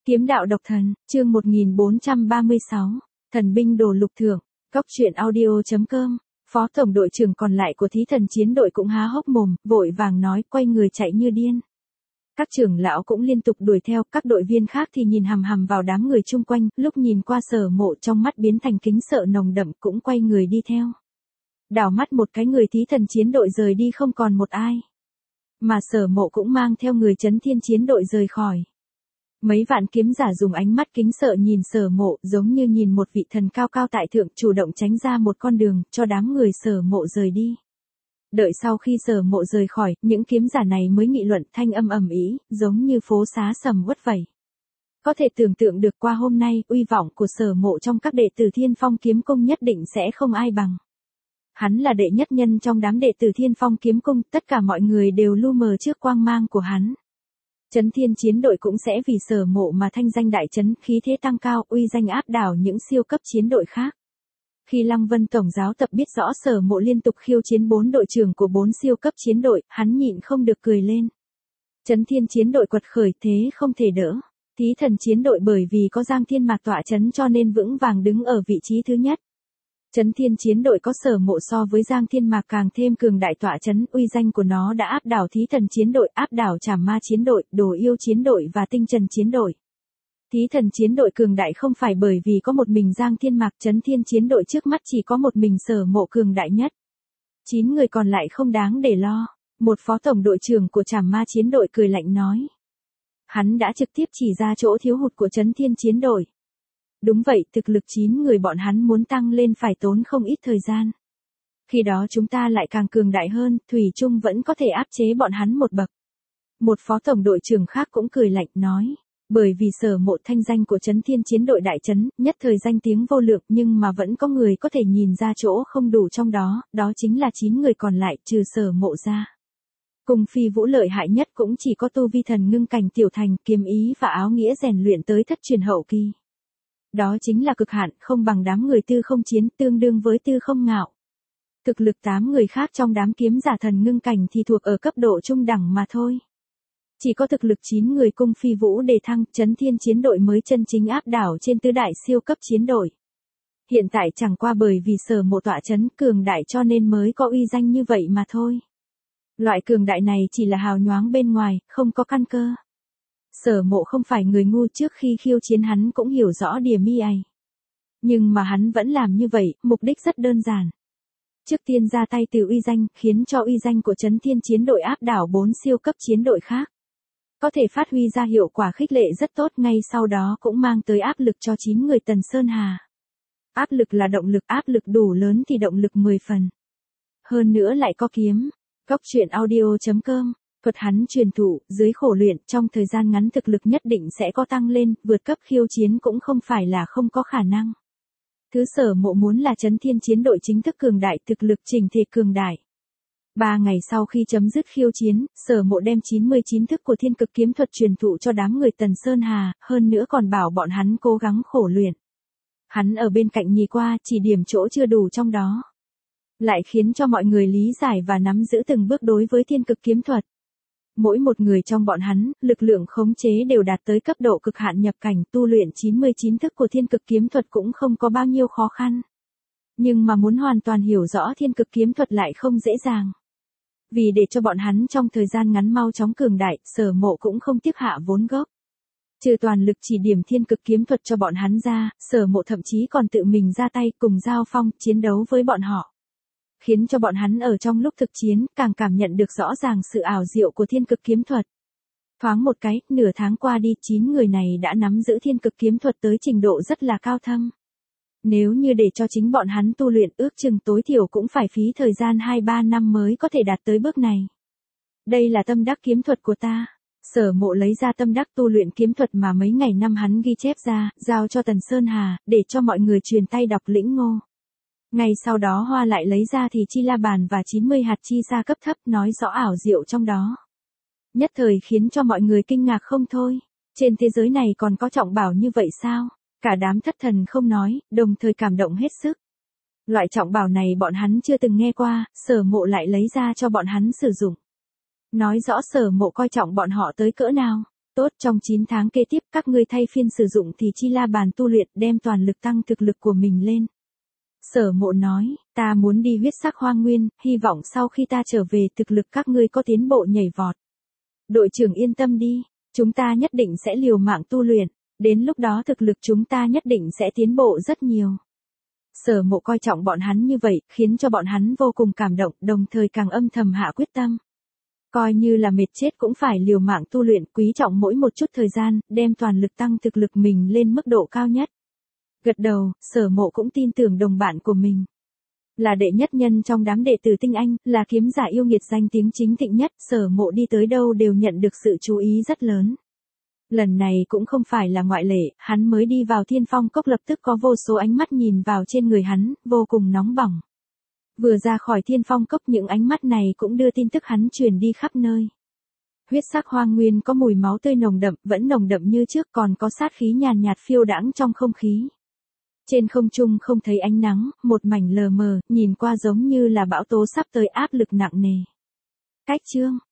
Kiếm đạo độc thần, chương 1436, thần binh đồ lục thưởng, Cóc truyện audio.com. Phó tổng đội trưởng còn lại của thí thần chiến đội cũng há hốc mồm, vội vàng nói, quay người chạy như điên. Các trưởng lão cũng liên tục đuổi theo, các đội viên khác thì nhìn hằm hằm vào đám người chung quanh, lúc nhìn qua Sở Mộ trong mắt biến thành kính sợ nồng đậm, cũng quay người đi theo. Đảo mắt một cái người thí thần chiến đội rời đi không còn một ai. Mà Sở Mộ cũng mang theo người Chấn Thiên chiến đội rời khỏi. Mấy vạn kiếm giả dùng ánh mắt kính sợ nhìn Sở Mộ, giống như nhìn một vị thần cao cao tại thượng, chủ động tránh ra một con đường, cho đám người Sở Mộ rời đi. Đợi sau khi Sở Mộ rời khỏi, những kiếm giả này mới nghị luận, thanh âm ầm ĩ, giống như phố xá sầm uất vậy. Có thể tưởng tượng được qua hôm nay, uy vọng của Sở Mộ trong các đệ tử Thiên Phong kiếm cung nhất định sẽ không ai bằng. Hắn là đệ nhất nhân trong đám đệ tử Thiên Phong kiếm cung, tất cả mọi người đều lu mờ trước quang mang của hắn. Chấn Thiên chiến đội cũng sẽ vì Sở Mộ mà thanh danh đại chấn, khí thế tăng cao, uy danh áp đảo những siêu cấp chiến đội khác. Khi Lăng Vân tổng giáo tập biết rõ Sở Mộ liên tục khiêu chiến 4 đội trưởng của 4 siêu cấp chiến đội, hắn nhịn không được cười lên. Chấn Thiên chiến đội quật khởi thế không thể đỡ. Thí thần chiến đội bởi vì có Giang Thiên Mạc tọa chấn cho nên vững vàng đứng ở vị trí thứ nhất. Chấn Thiên chiến đội có Sở Mộ so với Giang Thiên Mạc càng thêm cường đại tọa chấn, uy danh của nó đã áp đảo thí thần chiến đội, áp đảo Trảm Ma chiến đội, Đồ Yêu chiến đội và Tinh Trần chiến đội. Thí thần chiến đội cường đại không phải bởi vì có một mình Giang Thiên Mạc, Chấn Thiên chiến đội trước mắt chỉ có một mình Sở Mộ cường đại nhất. 9 người còn lại không đáng để lo. Một phó tổng đội trưởng của Trảm Ma chiến đội cười lạnh nói. Hắn đã trực tiếp chỉ ra chỗ thiếu hụt của Chấn Thiên chiến đội. Đúng vậy, thực lực 9 người bọn hắn muốn tăng lên phải tốn không ít thời gian. Khi đó chúng ta lại càng cường đại hơn, thủy chung vẫn có thể áp chế bọn hắn một bậc. Một phó tổng đội trưởng khác cũng cười lạnh nói. Bởi vì Sở Mộ thanh danh của Chấn Thiên chiến đội đại chấn, nhất thời danh tiếng vô lượng, nhưng mà vẫn có người có thể nhìn ra chỗ không đủ trong đó, đó chính là 9 người còn lại trừ Sở Mộ ra. Cùng Phi Vũ lợi hại nhất cũng chỉ có tu vi thần ngưng cảnh tiểu thành, kiếm ý và áo nghĩa rèn luyện tới thất truyền hậu kỳ. Đó chính là cực hạn, không bằng đám người tư không chiến, tương đương với tư không ngạo. Thực lực 8 người khác trong đám kiếm giả thần ngưng cảnh thì thuộc ở cấp độ trung đẳng mà thôi. Chỉ có thực lực 9 người cung Phi Vũ đề thăng, Chấn Thiên chiến đội mới chân chính áp đảo trên tứ đại siêu cấp chiến đội. Hiện tại chẳng qua bởi vì Sở Mộ tọa chấn cường đại cho nên mới có uy danh như vậy mà thôi. Loại cường đại này chỉ là hào nhoáng bên ngoài, không có căn cơ. Sở Mộ không phải người ngu, trước khi khiêu chiến hắn cũng hiểu rõ điểm mi ấy. Nhưng mà hắn vẫn làm như vậy, mục đích rất đơn giản. Trước tiên ra tay từ uy danh, khiến cho uy danh của Chấn Thiên chiến đội áp đảo 4 siêu cấp chiến đội khác. Có thể phát huy ra hiệu quả khích lệ rất tốt, ngay sau đó cũng mang tới áp lực cho 9 người Tần Sơn Hà. Áp lực là động lực, áp lực đủ lớn thì động lực 10 phần. Hơn nữa lại có kiếm. Cóc truyện audio.com. Thuật hắn truyền thụ, dưới khổ luyện, trong thời gian ngắn thực lực nhất định sẽ có tăng lên, vượt cấp khiêu chiến cũng không phải là không có khả năng. Thứ Sở Mộ muốn là Chấn Thiên chiến đội chính thức cường đại, thực lực chỉnh thể cường đại. 3 ngày sau khi chấm dứt khiêu chiến, Sở Mộ đem 99 thức của thiên cực kiếm thuật truyền thụ cho đám người Tần Sơn Hà, hơn nữa còn bảo bọn hắn cố gắng khổ luyện. Hắn ở bên cạnh nhìn qua, chỉ điểm chỗ chưa đủ trong đó. Lại khiến cho mọi người lý giải và nắm giữ từng bước đối với thiên cực kiếm thuật. Mỗi một người trong bọn hắn, lực lượng khống chế đều đạt tới cấp độ cực hạn nhập cảnh, tu luyện 99 thức của thiên cực kiếm thuật cũng không có bao nhiêu khó khăn. Nhưng mà muốn hoàn toàn hiểu rõ thiên cực kiếm thuật lại không dễ dàng. Vì để cho bọn hắn trong thời gian ngắn mau chóng cường đại, Sở Mộ cũng không tiếc hạ vốn gốc. Trừ toàn lực chỉ điểm thiên cực kiếm thuật cho bọn hắn ra, Sở Mộ thậm chí còn tự mình ra tay cùng giao phong, chiến đấu với bọn họ. Khiến cho bọn hắn ở trong lúc thực chiến, càng cảm nhận được rõ ràng sự ảo diệu của thiên cực kiếm thuật. Thoáng một cái, nửa tháng qua đi, 9 người này đã nắm giữ thiên cực kiếm thuật tới trình độ rất là cao thâm. Nếu như để cho chính bọn hắn tu luyện, ước chừng tối thiểu cũng phải phí thời gian 2-3 năm mới có thể đạt tới bước này. Đây là tâm đắc kiếm thuật của ta. Sở Mộ lấy ra tâm đắc tu luyện kiếm thuật mà mấy ngày năm hắn ghi chép ra, giao cho Tần Sơn Hà, để cho mọi người truyền tay đọc lĩnh ngộ. Ngay sau đó Hoa lại lấy ra thì chi la bàn và 90 hạt chi sa cấp thấp, nói rõ ảo diệu trong đó. Nhất thời khiến cho mọi người kinh ngạc không thôi. Trên thế giới này còn có trọng bảo như vậy sao? Cả đám thất thần không nói, đồng thời cảm động hết sức. Loại trọng bảo này bọn hắn chưa từng nghe qua, Sở Mộ lại lấy ra cho bọn hắn sử dụng. Nói rõ Sở Mộ coi trọng bọn họ tới cỡ nào. Tốt, trong 9 tháng kế tiếp các ngươi thay phiên sử dụng thì chi la bàn tu luyện, đem toàn lực tăng thực lực của mình lên. Sở Mộ nói, ta muốn đi huyết sắc hoang nguyên, hy vọng sau khi ta trở về thực lực các ngươi có tiến bộ nhảy vọt. Đội trưởng yên tâm đi, chúng ta nhất định sẽ liều mạng tu luyện, đến lúc đó thực lực chúng ta nhất định sẽ tiến bộ rất nhiều. Sở Mộ coi trọng bọn hắn như vậy, khiến cho bọn hắn vô cùng cảm động, đồng thời càng âm thầm hạ quyết tâm. Coi như là mệt chết cũng phải liều mạng tu luyện, quý trọng mỗi một chút thời gian, đem toàn lực tăng thực lực mình lên mức độ cao nhất. Gật đầu, Sở Mộ cũng tin tưởng đồng bạn của mình. Là đệ nhất nhân trong đám đệ tử tinh anh, là kiếm giả yêu nghiệt danh tiếng chính thịnh nhất, Sở Mộ đi tới đâu đều nhận được sự chú ý rất lớn. Lần này cũng không phải là ngoại lệ, hắn mới đi vào Thiên Phong Cốc lập tức có vô số ánh mắt nhìn vào trên người hắn, vô cùng nóng bỏng. Vừa ra khỏi Thiên Phong Cốc những ánh mắt này cũng đưa tin tức hắn truyền đi khắp nơi. Huyết sắc hoang nguyên có mùi máu tươi nồng đậm, vẫn nồng đậm như trước, còn có sát khí nhàn nhạt phiêu đãng trong không khí. Trên không trung không thấy ánh nắng, một mảnh lờ mờ, nhìn qua giống như là bão tố sắp tới, áp lực nặng nề. Cách chương